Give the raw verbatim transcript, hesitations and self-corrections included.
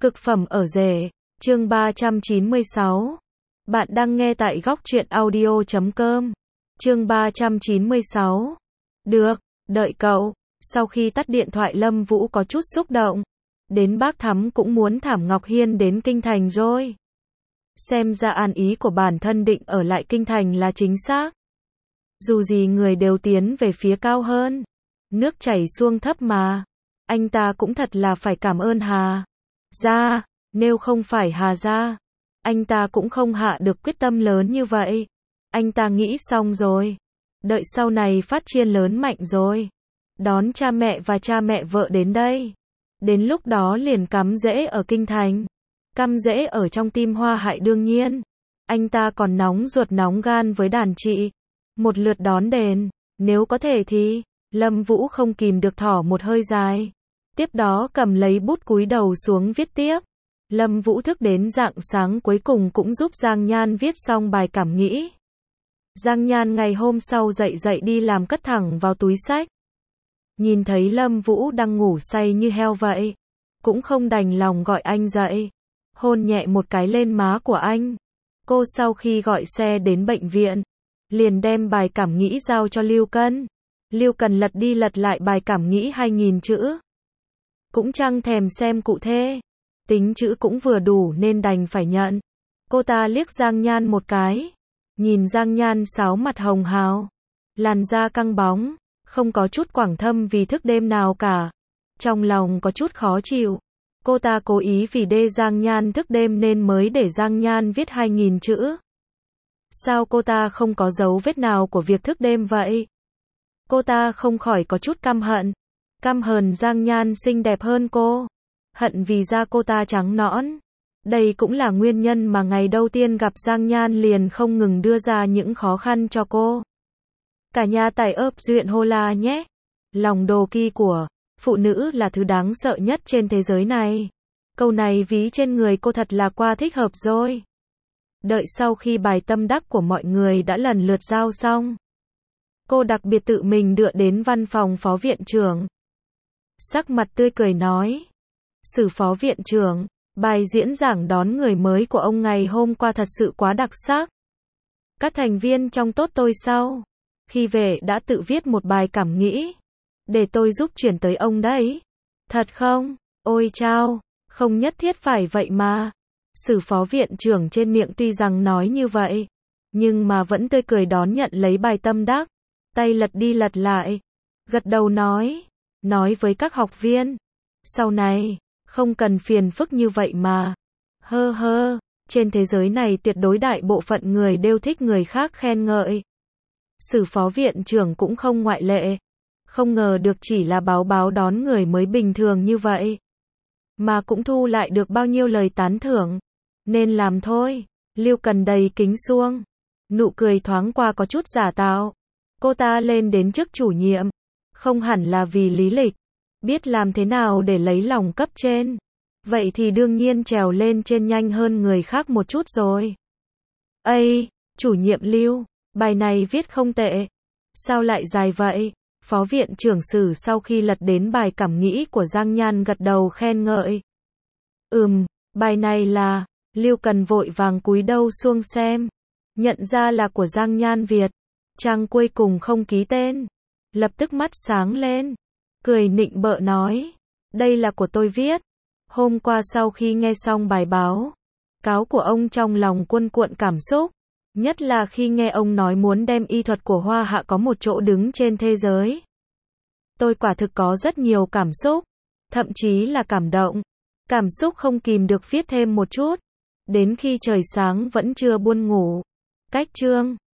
Cực phẩm ở rể, chương ba trăm chín mươi sáu. Bạn đang nghe tại góc truyện audio chấm com. Chương ba trăm chín mươi sáu. Được, đợi cậu. Sau khi tắt điện thoại Lâm Vũ có chút xúc động. Đến Bác Thắm cũng muốn Thảm Ngọc Hiên đến Kinh Thành rồi. Xem ra an ý của bản thân định ở lại Kinh Thành là chính xác. Dù gì người đều tiến về phía cao hơn. Nước chảy xuông thấp mà. Anh ta cũng thật là phải cảm ơn Hà gia, nếu không phải Hà gia, anh ta cũng không hạ được quyết tâm lớn như vậy. Anh ta nghĩ xong rồi, đợi sau này phát triển lớn mạnh rồi, đón cha mẹ và cha mẹ vợ đến đây. Đến lúc đó liền cắm rễ ở Kinh Thành, cắm rễ ở trong tim Hoa Hải đương nhiên. Anh ta còn nóng ruột nóng gan với đàn chị. Một lượt đón đền, nếu có thể thì, Lâm Vũ không kìm được thỏ một hơi dài. Tiếp đó cầm lấy bút cúi đầu xuống viết tiếp. Lâm Vũ thức đến rạng sáng cuối cùng cũng giúp Giang Nhan viết xong bài cảm nghĩ. Giang Nhan ngày hôm sau dậy dậy đi làm cất thẳng vào túi xách. Nhìn thấy Lâm Vũ đang ngủ say như heo vậy, cũng không đành lòng gọi anh dậy. Hôn nhẹ một cái lên má của anh. Cô sau khi gọi xe đến bệnh viện, liền đem bài cảm nghĩ giao cho Lưu Cân. Lưu Cần lật đi lật lại bài cảm nghĩ hai nghìn chữ. Cũng chẳng thèm xem cụ thể. Tính chữ cũng vừa đủ nên đành phải nhận. Cô ta liếc Giang Nhan một cái. Nhìn Giang Nhan sáo mặt hồng hào. Làn da căng bóng. Không có chút quảng thâm vì thức đêm nào cả. Trong lòng có chút khó chịu. Cô ta cố ý vì đê Giang Nhan thức đêm nên mới để Giang Nhan viết hai nghìn chữ. Sao cô ta không có dấu vết nào của việc thức đêm vậy? Cô ta không khỏi có chút căm hận. Căm hờn Giang Nhan xinh đẹp hơn cô. Hận vì da cô ta trắng nõn. Đây cũng là nguyên nhân mà ngày đầu tiên gặp Giang Nhan liền không ngừng đưa ra những khó khăn cho cô. Cả nhà tài ấp duyện hô la nhé. Lòng đồ kỳ của phụ nữ là thứ đáng sợ nhất trên thế giới này. Câu này ví trên người cô thật là qua thích hợp rồi. Đợi sau khi bài tâm đắc của mọi người đã lần lượt giao xong, cô đặc biệt tự mình đưa đến văn phòng phó viện trưởng. Sắc mặt tươi cười nói. Sử phó viện trưởng, bài diễn giảng đón người mới của ông ngày hôm qua thật sự quá đặc sắc. Các thành viên trong tốt tôi sau khi về đã tự viết một bài cảm nghĩ. Để tôi giúp chuyển tới ông đấy. Thật không? Ôi chao, không nhất thiết phải vậy mà. Sử phó viện trưởng trên miệng tuy rằng nói như vậy, nhưng mà vẫn tươi cười đón nhận lấy bài tâm đắc. Tay lật đi lật lại. Gật đầu nói. Nói với các học viên. Sau này, không cần phiền phức như vậy mà. Hơ hơ, trên thế giới này tuyệt đối đại bộ phận người đều thích người khác khen ngợi. Sử phó viện trưởng cũng không ngoại lệ. Không ngờ được chỉ là báo báo đón người mới bình thường như vậy, mà cũng thu lại được bao nhiêu lời tán thưởng. Nên làm thôi. Lưu Cần đầy kính xuông. Nụ cười thoáng qua có chút giả tạo. Cô ta lên đến trước chủ nhiệm. Không hẳn là vì lý lịch. Biết làm thế nào để lấy lòng cấp trên. Vậy thì đương nhiên trèo lên trên nhanh hơn người khác một chút rồi. Ây, chủ nhiệm Lưu, bài này viết không tệ. Sao lại dài vậy? Phó viện trưởng Sử sau khi lật đến bài cảm nghĩ của Giang Nhan gật đầu khen ngợi. Ừm, bài này là, Lưu Cần vội vàng cúi đầu xuống xem. Nhận ra là của Giang Nhan Việt. Trang cuối cùng không ký tên. Lập tức mắt sáng lên. Cười nịnh bợ nói. Đây là của tôi viết. Hôm qua sau khi nghe xong bài báo cáo của ông trong lòng cuồn cuộn cảm xúc. Nhất là khi nghe ông nói muốn đem y thuật của Hoa Hạ có một chỗ đứng trên thế giới. Tôi quả thực có rất nhiều cảm xúc. Thậm chí là cảm động. Cảm xúc không kìm được viết thêm một chút. Đến khi trời sáng vẫn chưa buồn ngủ. Cách chương